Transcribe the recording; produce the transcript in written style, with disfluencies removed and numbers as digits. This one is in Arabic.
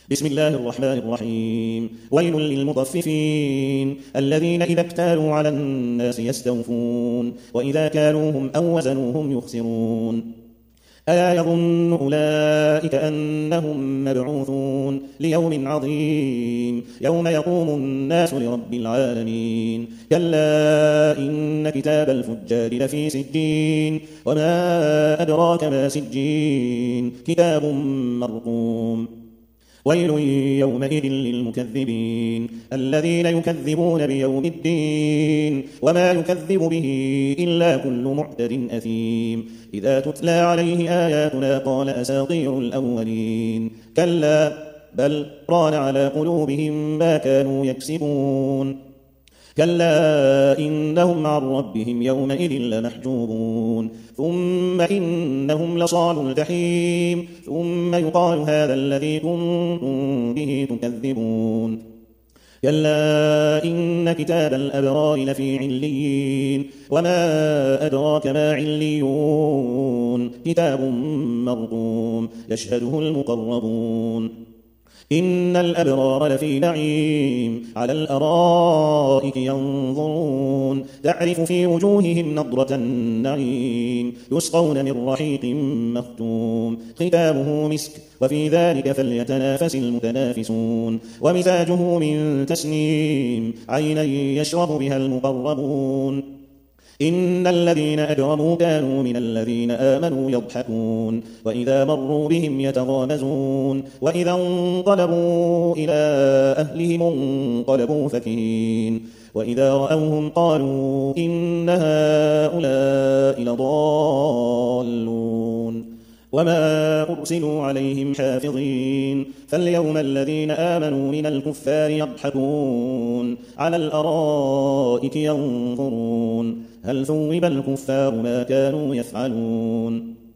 بسم الله الرحمن الرحيم. ويل للمطففين الذين إذا اكتالوا على الناس يستوفون وإذا كالوهم أو وزنوهم يخسرون. ألا يظن أولئك أنهم مبعوثون ليوم عظيم يوم يقوم الناس لرب العالمين. كلا إن كتاب الفجار لفي سجين وما أدراك ما سجين كتاب مرقوم. ويل يومئذ للمكذبين الذين يكذبون بيوم الدين وما يكذب به إلا كل معتد أثيم. إذا تتلى عليه آياتنا قال أساطير الأولين. كلا بل ران على قلوبهم ما كانوا يكسبون. كلا إنهم عن ربهم يومئذ لمحجوبون ثم إنهم لصالوا الجحيم ثم يقال هذا الذي كنتم به تكذبون. كلا إن كتاب الأبرار لفي عليين وما أدراك ما عليون كتاب مرقوم يشهده المقربون. إن الأبرار لفي نعيم على الأرائك ينظرون تعرف في وجوههم نضرة النعيم يسقون من رحيق مختوم ختامه مسك وفي ذلك فليتنافس المتنافسون. ومزاجه من تسنيم عينا يشرب بها المقربون. إن الذين أجرموا كانوا من الذين آمنوا يضحكون وإذا مروا بهم يتغامزون وإذا انقلبوا إلى أهلهم انقلبوا فكهين وإذا رأوهم قالوا إن هؤلاء لضالون وما أرسلوا عليهم حافظين. فاليوم الذين آمنوا من الكفار يضحكون على الأرائك ينظرون هل ثوب الكفار ما كانوا يفعلون.